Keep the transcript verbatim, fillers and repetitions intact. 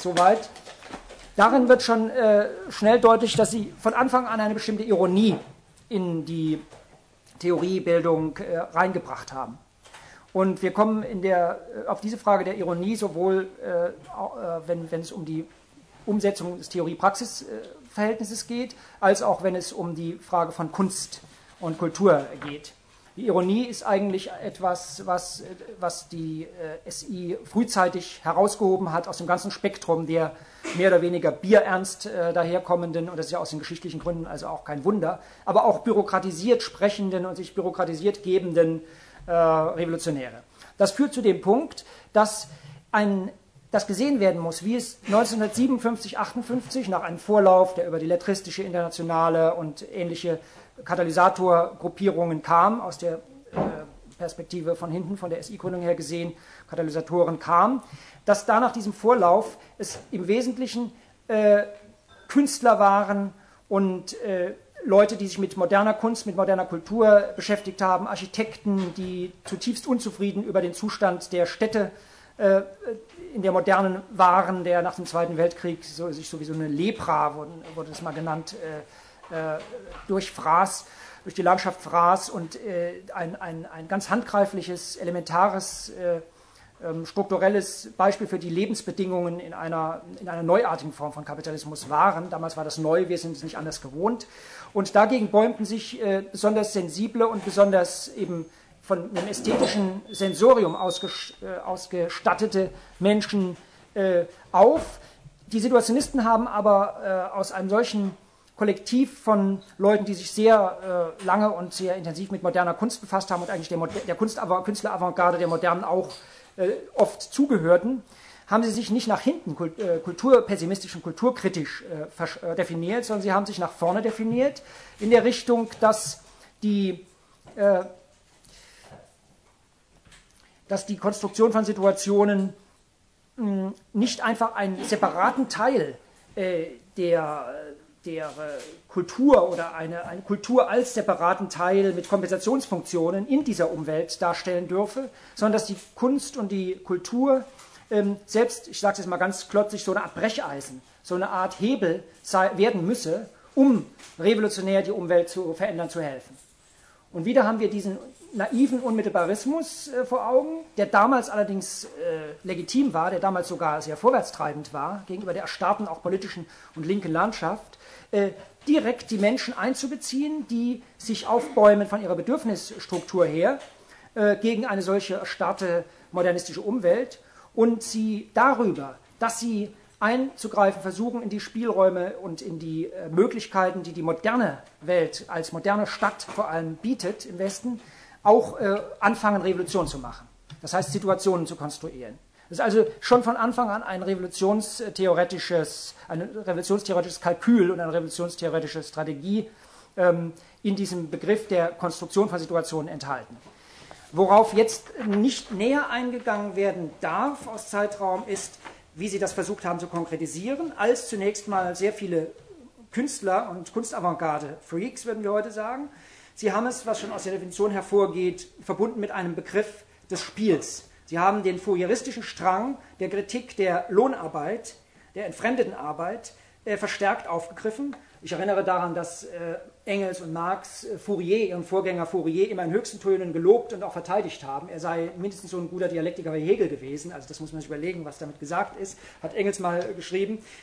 soweit. Darin wird schon äh, schnell deutlich, dass sie von Anfang an eine bestimmte Ironie in die Theoriebildung äh, reingebracht haben. Und wir kommen in der, auf diese Frage der Ironie sowohl, äh, wenn, wenn es um die Umsetzung des Theorie-Praxis-Verhältnisses geht, als auch wenn es um die Frage von Kunst und Kultur geht. Die Ironie ist eigentlich etwas, was, was die äh, S I frühzeitig herausgehoben hat aus dem ganzen Spektrum der mehr oder weniger bierernst äh, daherkommenden, und das ist ja aus den geschichtlichen Gründen also auch kein Wunder, aber auch bürokratisiert sprechenden und sich bürokratisiert gebenden äh, Revolutionäre. Das führt zu dem Punkt, dass ein, das gesehen werden muss, wie es neunzehnhundertsiebenundfünfzig, achtundfünfzig nach einem Vorlauf, der über die Lettristische Internationale und ähnliche Katalysatorgruppierungen kam, aus der äh, Perspektive von hinten, von der S I-Gründung her gesehen, Katalysatoren kam, dass da nach diesem Vorlauf es im Wesentlichen äh, Künstler waren und äh, Leute, die sich mit moderner Kunst, mit moderner Kultur beschäftigt haben, Architekten, die zutiefst unzufrieden über den Zustand der Städte äh, in der Modernen waren, der nach dem Zweiten Weltkrieg so, sich sowieso eine Lepra, wurde, wurde das mal genannt, äh, durch Fraß, durch die Landschaft Fraß und äh, ein, ein, ein ganz handgreifliches, elementares, äh, ähm, strukturelles Beispiel für die Lebensbedingungen in einer, in einer neuartigen Form von Kapitalismus waren. Damals war das neu, wir sind es nicht anders gewohnt. Und dagegen bäumten sich äh, besonders sensible und besonders eben von einem ästhetischen Sensorium ausges äh, ausgestattete Menschen äh, auf. Die Situationisten haben aber äh, aus einem solchen Kollektiv von Leuten, die sich sehr äh, lange und sehr intensiv mit moderner Kunst befasst haben und eigentlich der, der Künstler-Avantgarde der Modernen auch äh, oft zugehörten, haben sie sich nicht nach hinten kult, äh, kulturpessimistisch und kulturkritisch äh, äh, definiert, sondern sie haben sich nach vorne definiert, in der Richtung, dass die, äh, dass die Konstruktion von Situationen mh, nicht einfach einen separaten Teil äh, der der Kultur oder eine, eine Kultur als separaten Teil mit Kompensationsfunktionen in dieser Umwelt darstellen dürfe, sondern dass die Kunst und die Kultur ähm, selbst, ich sage es jetzt mal ganz klotzig, so eine Art Brecheisen, so eine Art Hebel sei, werden müsse, um revolutionär die Umwelt zu verändern, zu helfen. Und wieder haben wir diesen naiven Unmittelbarismus äh, vor Augen, der damals allerdings äh, legitim war, der damals sogar sehr vorwärtstreibend war, gegenüber der erstarrten, auch politischen und linken Landschaft, äh, direkt die Menschen einzubeziehen, die sich aufbäumen von ihrer Bedürfnisstruktur her, äh, gegen eine solche erstarrte modernistische Umwelt und sie darüber, dass sie einzugreifen versuchen in die Spielräume und in die äh, Möglichkeiten, die die moderne Welt als moderne Stadt vor allem bietet im Westen, auch äh, anfangen, Revolution zu machen. Das heißt, Situationen zu konstruieren. Das ist also schon von Anfang an ein revolutionstheoretisches, ein revolutionstheoretisches Kalkül und eine revolutionstheoretische Strategie ähm, in diesem Begriff der Konstruktion von Situationen enthalten. Worauf jetzt nicht näher eingegangen werden darf aus Zeitraum ist, wie sie das versucht haben zu konkretisieren, als zunächst mal sehr viele Künstler und Kunstavantgarde-Freaks, würden wir heute sagen. Sie haben es, was schon aus der Definition hervorgeht, verbunden mit einem Begriff des Spiels. Sie haben den fourieristischen Strang der Kritik der Lohnarbeit, der entfremdeten Arbeit, äh, verstärkt aufgegriffen. Ich erinnere daran, dass äh, Engels und Marx äh, Fourier, ihren Vorgänger Fourier, immer in höchsten Tönen gelobt und auch verteidigt haben. Er sei mindestens so ein guter Dialektiker wie Hegel gewesen, also das muss man sich überlegen, was damit gesagt ist, hat Engels mal äh, geschrieben.